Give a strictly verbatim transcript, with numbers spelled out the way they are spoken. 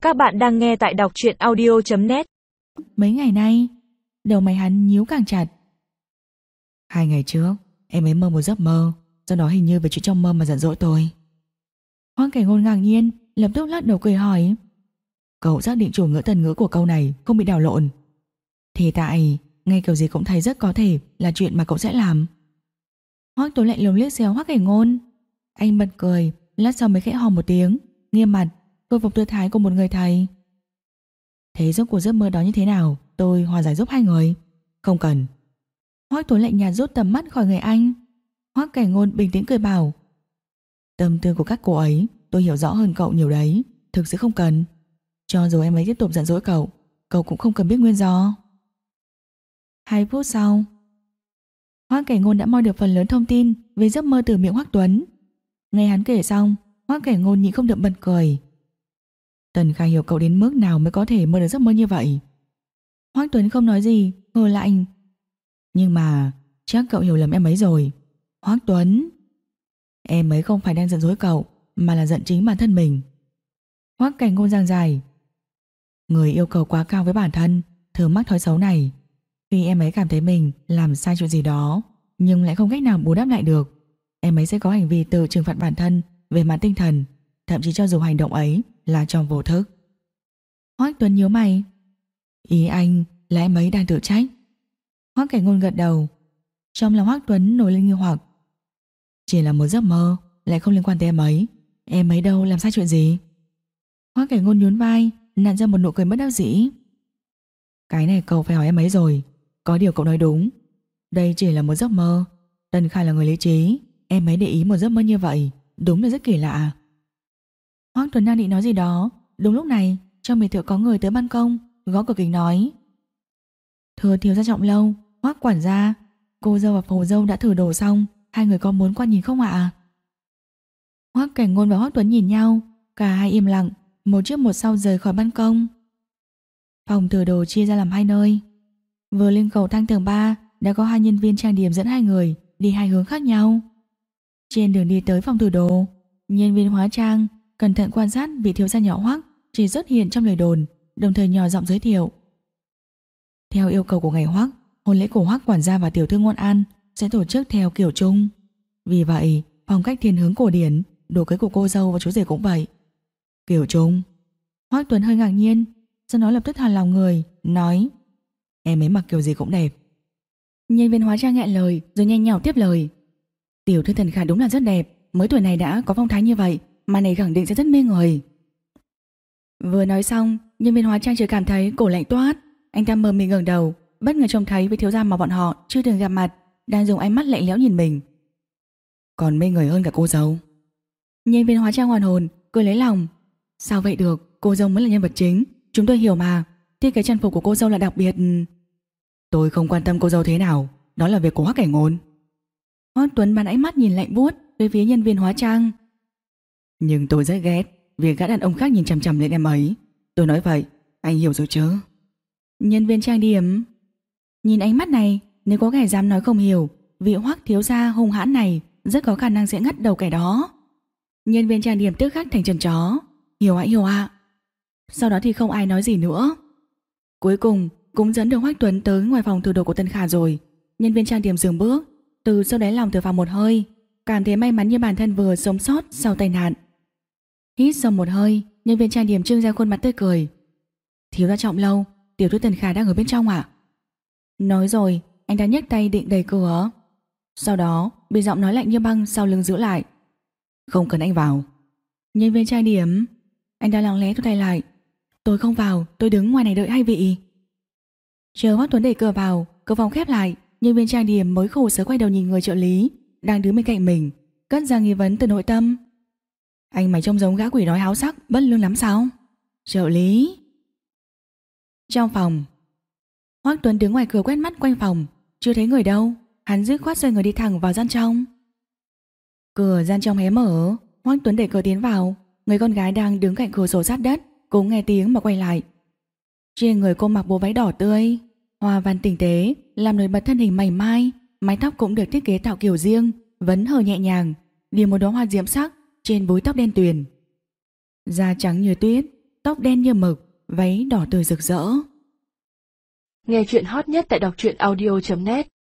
Các bạn đang nghe tại đọc truyện audio chấm net. Mấy ngày nay, đầu mày hắn nhíu càng chặt. Hai ngày trước, em ấy mơ một giấc mơ, do đó hình như về chuyện trong mơ mà giận dỗi tôi. Hoang Cảnh Ngôn ngạc nhiên, lập tức lắc đầu cười hỏi: cậu xác định chủ ngữ tần ngữ của câu này không bị đảo lộn? Thì tại, ngay kiểu gì cũng thấy rất có thể là chuyện mà cậu sẽ làm. Hoắc Tuấn lạnh lùng liếc xéo Hoắc Cảnh Ngôn. Anh bật cười, lát sau mới khẽ hò một tiếng, nghiêm mặt, khôi phục tư thái của một người thầy. Thế rốt cuộc giấc mơ đó như thế nào? Tôi hòa giải giúp hai người. Không cần. Hoắc Tuấn lạnh nhạt rút tầm mắt khỏi người anh. Hoắc Cảnh Ngôn bình tĩnh cười bảo: tâm tư của các cô ấy tôi hiểu rõ hơn cậu nhiều đấy, thực sự không cần. Cho dù em ấy tiếp tục giận dỗi cậu, cậu cũng không cần biết nguyên do. Hai phút sau, Hoắc Cảnh Ngôn đã moi được phần lớn thông tin về giấc mơ từ miệng Hoắc Tuấn. Nghe hắn kể xong, Hoắc Cảnh Ngôn nhịn không được bật cười. Tần Khả hiểu cậu đến mức nào mới có thể mơ được giấc mơ như vậy. Hoắc Tuấn không nói gì, ngồi lạnh. Nhưng mà chắc cậu hiểu lầm em ấy rồi. Hoắc Tuấn, em ấy không phải đang giận dỗi cậu, mà là giận chính bản thân mình. Hoắc Cảnh Ngôn giảng giải: người yêu cầu quá cao với bản thân thường mắc thói xấu này. Khi em ấy cảm thấy mình làm sai chuyện gì đó nhưng lại không cách nào bù đắp lại được, em ấy sẽ có hành vi tự trừng phạt bản thân về mặt tinh thần, thậm chí cho dù hành động ấy là trong vô thức. Hoắc Tuấn nhíu mày. Ý anh là em ấy đang tự trách? Hoắc Cảnh Ngôn gật đầu. Trong lòng Hoắc Tuấn nổi lên nghi hoặc. Chỉ là một giấc mơ, lại không liên quan tới em ấy. Em ấy đâu làm sai chuyện gì? Hoắc Cảnh Ngôn nhún vai, nặn ra một nụ cười bất đắc dĩ. Cái này cậu phải hỏi em ấy rồi. Có điều cậu nói đúng, đây chỉ là một giấc mơ. Tần Khả là người lý trí, em ấy để ý một giấc mơ như vậy đúng là rất kỳ lạ. Hoắc Tuấn đang định nói gì đó, đúng lúc này trong biệt thự có người tới ban công gõ cửa kính nói: thưa thiếu gia Trọng Lâu, Hoắc quản gia, cô dâu và phù dâu đã thử đồ xong, hai người có muốn qua nhìn không ạ? Hoắc Cảnh Ngôn và Hoắc Tuấn nhìn nhau, cả hai im lặng, một trước một sau rời khỏi ban công. Phòng thử đồ chia ra làm hai nơi. Vừa lên cầu thang tầng ba đã có hai nhân viên trang điểm dẫn hai người đi hai hướng khác nhau. Trên đường đi tới phòng thử đồ, nhân viên hóa trang cẩn thận quan sát vị thiếu gia nhỏ Hoắc chỉ xuất hiện trong lời đồn, đồng thời nhỏ giọng giới thiệu: theo yêu cầu của ngày Hoắc, hôn lễ của Hoắc quản gia và tiểu thư Ngôn An sẽ tổ chức theo kiểu chung. Vì vậy, phong cách thiên hướng cổ điển, đồ cưới của cô dâu và chú rể cũng vậy. Kiểu chung? Hoắc Tuấn hơi ngạc nhiên, sau đó lập tức thả lòng người, nói: em ấy mặc kiểu gì cũng đẹp. Nhân viên hóa trang nghẹn lời rồi nhanh nhảu tiếp lời: tiểu thư Tần Khả đúng là rất đẹp, mới tuổi này đã có phong thái như vậy, mà này khẳng định sẽ rất mê người. Vừa nói xong, nhân viên hóa trang chỉ cảm thấy cổ lạnh toát. Anh ta mờ mịt ngẩng đầu, bất ngờ trông thấy vị thiếu gia mà bọn họ chưa từng gặp mặt đang dùng ánh mắt lạnh lẽo nhìn mình. Còn mê người hơn cả cô dâu. Nhân viên hóa trang hoàn hồn, cười lấy lòng: sao vậy được, cô dâu mới là nhân vật chính, chúng tôi hiểu mà. Thiết kế trang phục của cô dâu là đặc biệt. Tôi không quan tâm cô dâu thế nào, đó là việc của Hoắc Cảnh Ngôn. Hoắc Tuấn bắn ánh mắt nhìn lạnh buốt về phía nhân viên hóa trang. Nhưng tôi rất ghét việc gã đàn ông khác nhìn chằm chằm lên em ấy. Tôi nói vậy, anh hiểu rồi chứ? Nhân viên trang điểm: nhìn ánh mắt này, nếu có kẻ dám nói không hiểu, vị Hoắc thiếu gia hung hãn này rất có khả năng sẽ ngắt đầu kẻ đó. Nhân viên trang điểm tức khắc thành trần chó: hiểu ạ, hiểu ạ. Sau đó thì không ai nói gì nữa. Cuối cùng cũng dẫn được Hoắc Tuấn tới ngoài phòng thử đồ của Tần Khả rồi. Nhân viên trang điểm dừng bước, từ sau đáy lòng thở phào một hơi, cảm thấy may mắn như bản thân vừa sống sót sau tai nạn. Hít sâu một hơi, nhân viên trang điểm trưng ra khuôn mặt tươi cười: thiếu gia Trọng Lâu, tiểu thư Tần Khả đang ở bên trong ạ. Nói rồi, anh ta nhấc tay định đẩy cửa. Sau đó bị giọng nói lạnh như băng sau lưng giữ lại: không cần anh vào. Nhân viên trang điểm: anh ta lặng lẽ thu tay lại: tôi không vào, tôi đứng ngoài này đợi hai vị. Chờ Hoắc Tuấn đẩy cửa vào, cửa phòng khép lại, nhân viên trang điểm mới khổ sở quay đầu nhìn người trợ lý đang đứng bên cạnh mình, cất ra nghi vấn từ nội tâm: anh mày trông giống gã quỷ đói háo sắc bất lương lắm sao? Trợ lý. Trong phòng, Hoắc Tuấn đứng ngoài cửa quét mắt quanh phòng, chưa thấy người đâu, hắn dứt khoát xoay người đi thẳng vào gian trong. Cửa gian trong hé mở, Hoắc Tuấn đẩy cửa tiến vào. Người con gái đang đứng cạnh cửa sổ sát đất cũng nghe tiếng mà quay lại. Trên người cô mặc bộ váy đỏ tươi, hoa văn tinh tế làm nổi bật thân hình mảnh mai, mái tóc cũng được thiết kế tạo kiểu riêng, vấn hở nhẹ nhàng, điểm một đóa hoa diễm sắc trên búi tóc đen tuyền. Da trắng như tuyết, tóc đen như mực, váy đỏ tươi rực rỡ. Nghe chuyện hot nhất tại đọc truyện audio chấm net.